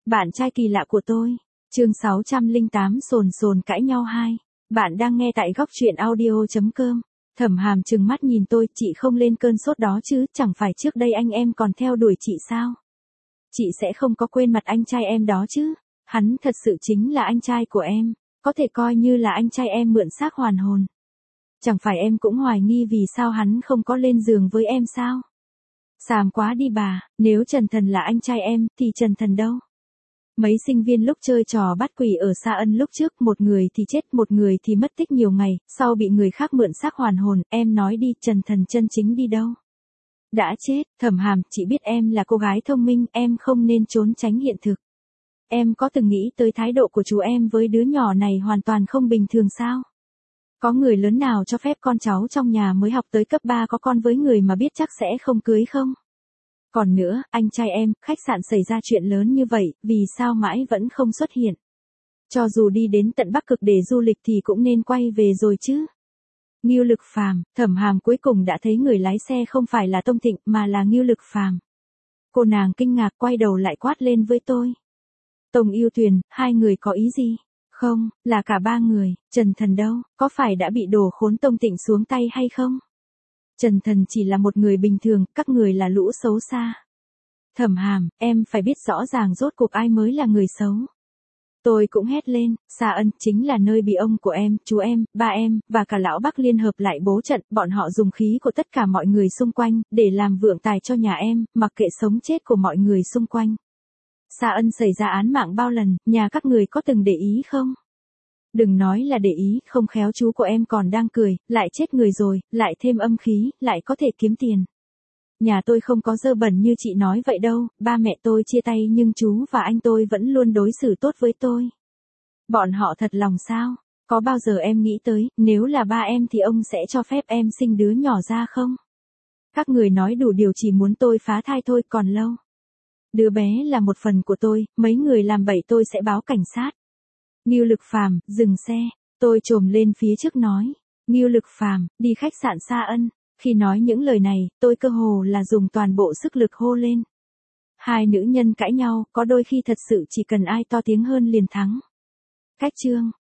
Bạn trai kỳ lạ của tôi. Chương 608 sồn sồn cãi nhau 2. Bạn đang nghe tại góc truyện audio.com. Thẩm Hàm trừng mắt nhìn tôi, chị không lên cơn sốt đó chứ, chẳng phải trước đây anh em còn theo đuổi chị sao? Chị sẽ không có quên mặt anh trai em đó chứ? Hắn thật sự chính là anh trai của em, có thể coi như là anh trai em mượn xác hoàn hồn. Chẳng phải em cũng hoài nghi vì sao hắn không có lên giường với em sao? Xàm quá đi bà, nếu Trần Thần là anh trai em, thì Trần Thần đâu? Mấy sinh viên lúc chơi trò bắt quỷ ở Sa Ân lúc trước, một người thì chết, một người thì mất tích nhiều ngày, sau bị người khác mượn xác hoàn hồn, em nói đi, Trần Thần chân chính đi đâu? Đã chết. Thẩm Hàm, chị biết em là cô gái thông minh, em không nên trốn tránh hiện thực. Em có từng nghĩ tới thái độ của chú em với đứa nhỏ này hoàn toàn không bình thường sao? Có người lớn nào cho phép con cháu trong nhà mới học tới cấp 3 có con với người mà biết chắc sẽ không cưới không? Còn nữa, anh trai em, khách sạn xảy ra chuyện lớn như vậy, vì sao mãi vẫn không xuất hiện? Cho dù đi đến tận Bắc Cực để du lịch thì cũng nên quay về rồi chứ. Ngưu Lực Phàm. Thẩm Hàm cuối cùng đã thấy người lái xe không phải là Tông Thịnh mà là Ngưu Lực Phàm. Cô nàng kinh ngạc quay đầu lại quát lên với tôi. Tông Yêu Tuyền, hai người có ý gì? Không, là cả ba người. Trần Thần đâu, có phải đã bị đồ khốn Tông Thịnh xuống tay hay không? Trần Thần chỉ là một người bình thường, các người là lũ xấu xa. Thẩm Hàm, em phải biết rõ ràng rốt cuộc ai mới là người xấu. Tôi cũng hét lên, Sa Ân chính là nơi bị ông của em, chú em, ba em, và cả lão Bắc liên hợp lại bố trận, bọn họ dùng khí của tất cả mọi người xung quanh, để làm vượng tài cho nhà em, mặc kệ sống chết của mọi người xung quanh. Sa Ân xảy ra án mạng bao lần, nhà các người có từng để ý không? Đừng nói là để ý, không khéo chú của em còn đang cười, lại chết người rồi, lại thêm âm khí, lại có thể kiếm tiền. Nhà tôi không có dơ bẩn như chị nói vậy đâu, ba mẹ tôi chia tay nhưng chú và anh tôi vẫn luôn đối xử tốt với tôi. Bọn họ thật lòng sao? Có bao giờ em nghĩ tới, nếu là ba em thì ông sẽ cho phép em sinh đứa nhỏ ra không? Các người nói đủ điều chỉ muốn tôi phá thai thôi, còn lâu. Đứa bé là một phần của tôi, mấy người làm bậy tôi sẽ báo cảnh sát. Ngưu Lực Phàm, dừng xe. Tôi chồm lên phía trước nói. Ngưu Lực Phàm, đi khách sạn Sa Ân. Khi nói những lời này, tôi cơ hồ là dùng toàn bộ sức lực hô lên. Hai nữ nhân cãi nhau, có đôi khi thật sự chỉ cần ai to tiếng hơn liền thắng. Cách chương.